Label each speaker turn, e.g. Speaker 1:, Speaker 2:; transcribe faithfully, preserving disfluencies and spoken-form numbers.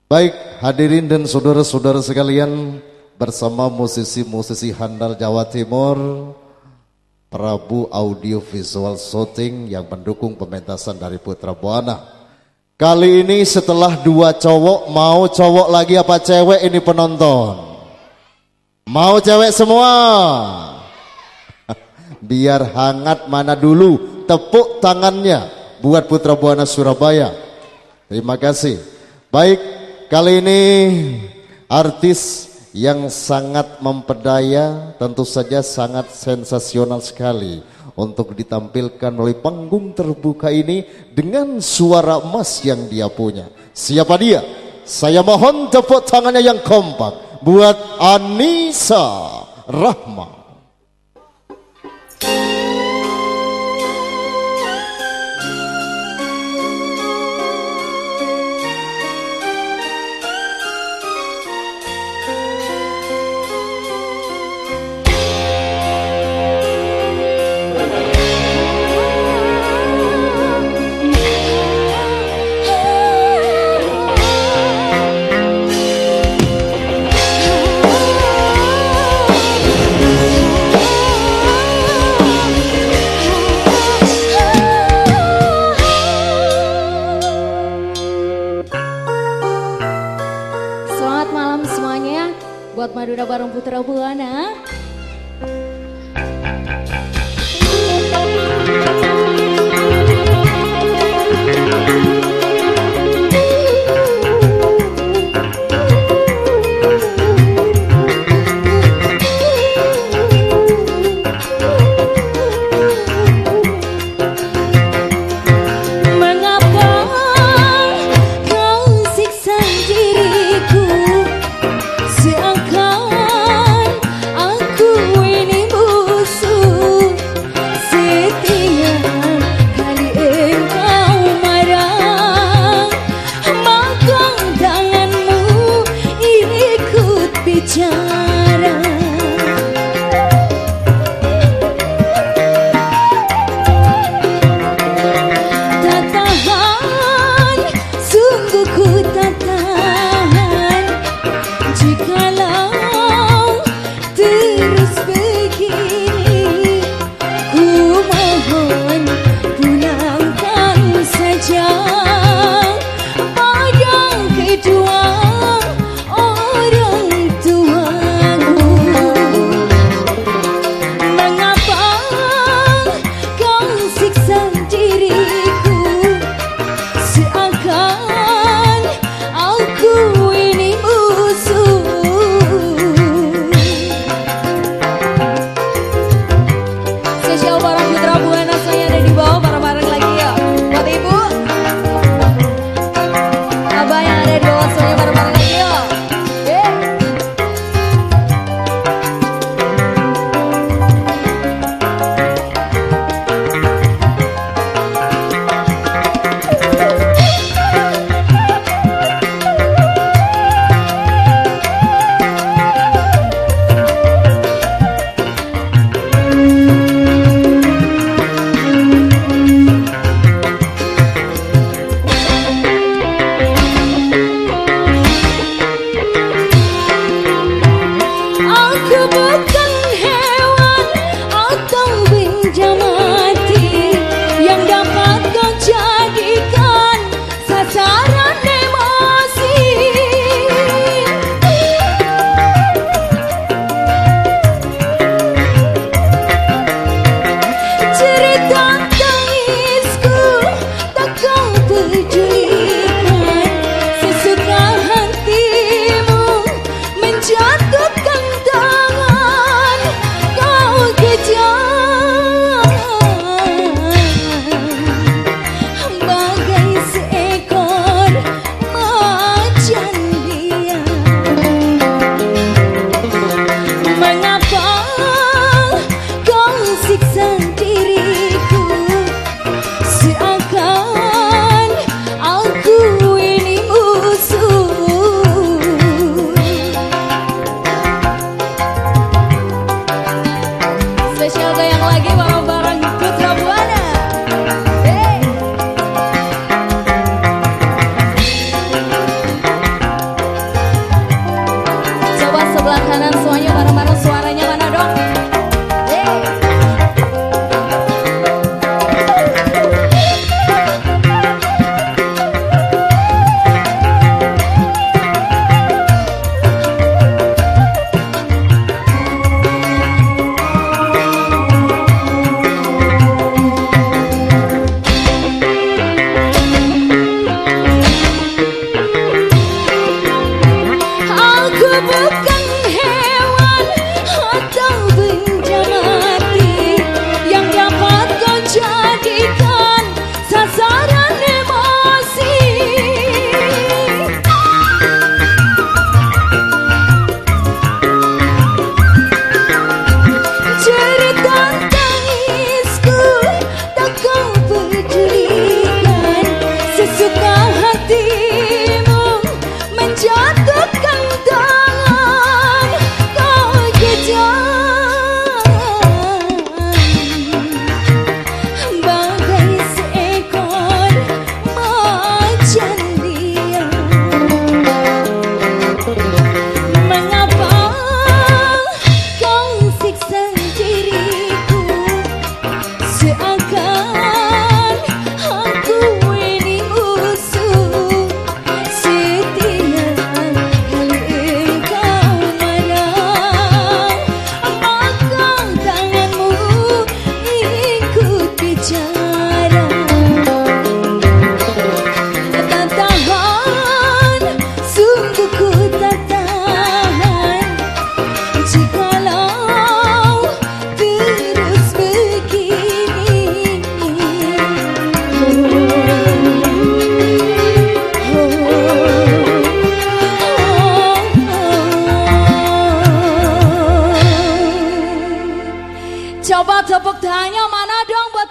Speaker 1: Baik, hadirin dan saudara-saudara sekalian, bersama musisi-musisi handal Jawa Timur, Prabu Audio Visual Shooting yang mendukung pementasan dari Putra Buana. Kali ini setelah dua cowok, mau cowok lagi apa cewek ini penonton? Mau cewek semua? Biar hangat mana dulu, tepuk tangannya buat Putra Buana Surabaya. Terima kasih. Baik, kali ini artis yang sangat mempedaya, tentu saja sangat sensasional sekali untuk ditampilkan oleh panggung terbuka ini dengan suara emas yang dia punya. Siapa dia? Saya mohon tepuk tangannya yang kompak buat Anissa Rahma.
Speaker 2: Buat Madura bareng Putra Buana.
Speaker 3: Setiap kali engkau marah
Speaker 2: Coba tepuk tangannya mana dong buat